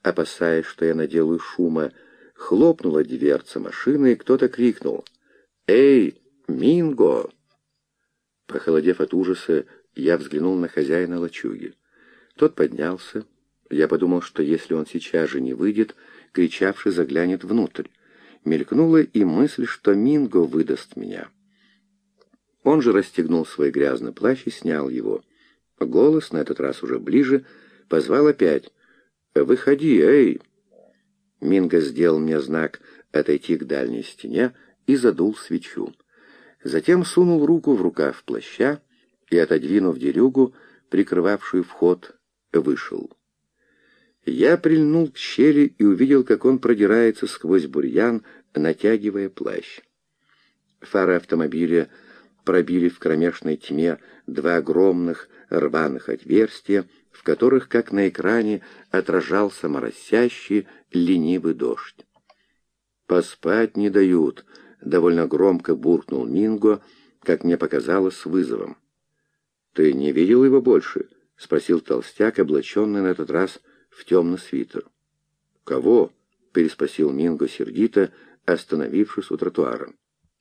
опасаясь, что я наделаю шума, хлопнула дверца машины, и кто-то крикнул: «Эй, Минго!» Похолодев от ужаса, я взглянул на хозяина лачуги. Тот поднялся. Я подумал, что если он сейчас же не выйдет, кричавший заглянет внутрь. Мелькнула и мысль, что Минго выдаст меня. Он же расстегнул свой грязный плащ и снял его. Голос, на этот раз уже ближе, позвал опять: «Выходи, эй!» Минго сделал мне знак отойти к дальней стене и задул свечу. Затем сунул руку в рукав плаща и, отодвинув дерюгу, прикрывавшую вход, вышел. Я прильнул к щели и увидел, как он продирается сквозь бурьян, натягивая плащ. Фары автомобиля пробили в кромешной тьме два огромных рваных отверстия, в которых, как на экране, отражался моросящий, ленивый дождь. «Поспать не дают», — довольно громко буркнул Минго, как мне показалось, с вызовом. «Ты не видел его больше?» — спросил толстяк, облаченный на этот раз в темный свитер. «Кого?» — переспросил Минго сердито, остановившись у тротуара.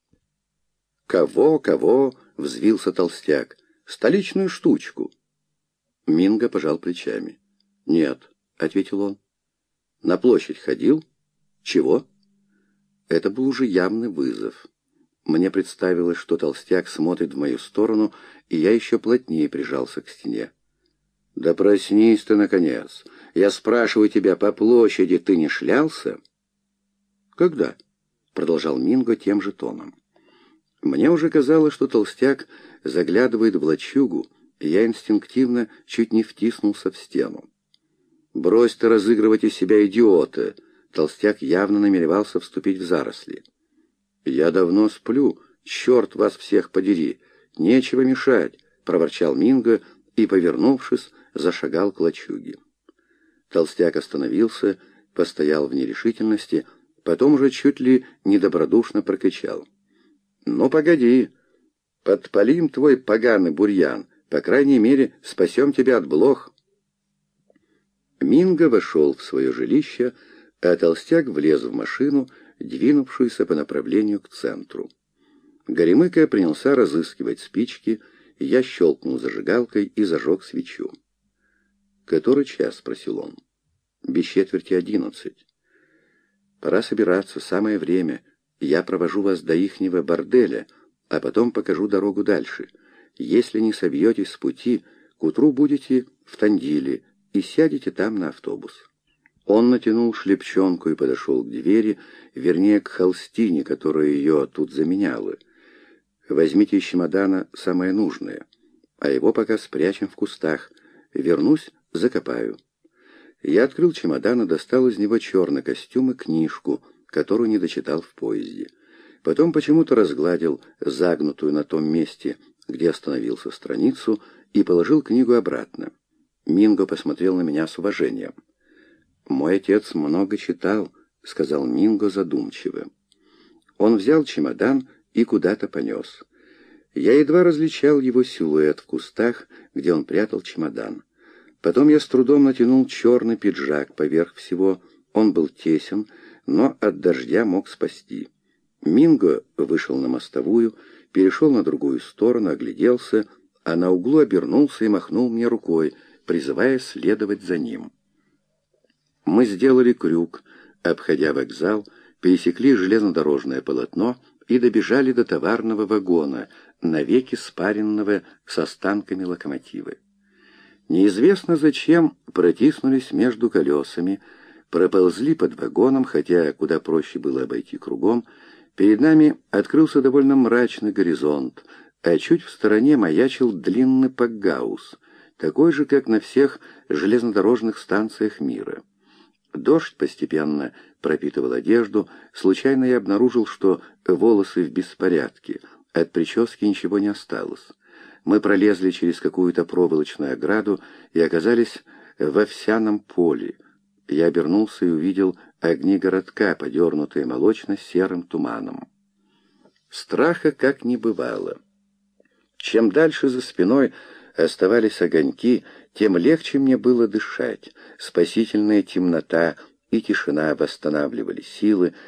«Кого?» — взвился толстяк. «Столичную штучку». Минго пожал плечами. «Нет», — ответил он. «На площадь ходил?» «Чего?» Это был уже явный вызов. Мне представилось, что толстяк смотрит в мою сторону, и я еще плотнее прижался к стене. «Да проснись ты, наконец! Я спрашиваю тебя, по площади ты не шлялся?» «Когда?» — продолжал Минго тем же тоном. Мне уже казалось, что толстяк заглядывает в лачугу, и я инстинктивно чуть не втиснулся в стену. «Брось ты разыгрывать из себя идиота!» Толстяк явно намеревался вступить в заросли. «Я давно сплю, черт вас всех подери! Нечего мешать!» — проворчал Минго и, повернувшись, зашагал к лачуге. Толстяк остановился, постоял в нерешительности, потом уже чуть ли недобродушно прокричал: «Ну, погоди! Подпалим твой поганый бурьян, по крайней мере, спасем тебя от блох!» Минго вошел в свое жилище, а толстяк влез в машину, двинувшуюся по направлению к центру. Горемыка принялся разыскивать спички, и я щелкнул зажигалкой и зажег свечу. «Который час?» — спросил он. «Без четверти 11. Пора собираться, самое время. Я провожу вас до ихнего борделя, а потом покажу дорогу дальше. Если не собьетесь с пути, к утру будете в Тандиле и сядете там на автобус». Он натянул шлепчонку и подошел к двери, вернее, к холстине, которая ее тут заменяла. «Возьмите из чемодана самое нужное, а его пока спрячем в кустах. Вернусь, закопаю». Я открыл чемодан и достал из него черный костюм и книжку, которую не дочитал в поезде. Потом почему-то разгладил загнутую на том месте, где остановился, страницу, и положил книгу обратно. Минго посмотрел на меня с уважением. «Мой отец много читал», — сказал Минго задумчиво. Он взял чемодан и куда-то понес. Я едва различал его силуэт в кустах, где он прятал чемодан. Потом я с трудом натянул черный пиджак поверх всего. Он был тесен, но от дождя мог спасти. Минго вышел на мостовую, перешел на другую сторону, огляделся, а на углу обернулся и махнул мне рукой, призывая следовать за ним. Мы сделали крюк, обходя вокзал, пересекли железнодорожное полотно и добежали до товарного вагона, навеки спаренного с останками локомотива. Неизвестно зачем протиснулись между колесами, проползли под вагоном, хотя куда проще было обойти кругом. Перед нами открылся довольно мрачный горизонт, а чуть в стороне маячил длинный пакгаус, такой же, как на всех железнодорожных станциях мира. Дождь постепенно пропитывал одежду. Случайно я обнаружил, что волосы в беспорядке, от прически ничего не осталось. Мы пролезли через какую-то проволочную ограду и оказались в овсяном поле. Я обернулся и увидел огни городка, подернутые молочно-серым туманом. Страха как не бывало. Чем дальше за спиной оставались огоньки, тем легче мне было дышать. Спасительная темнота и тишина восстанавливали силы,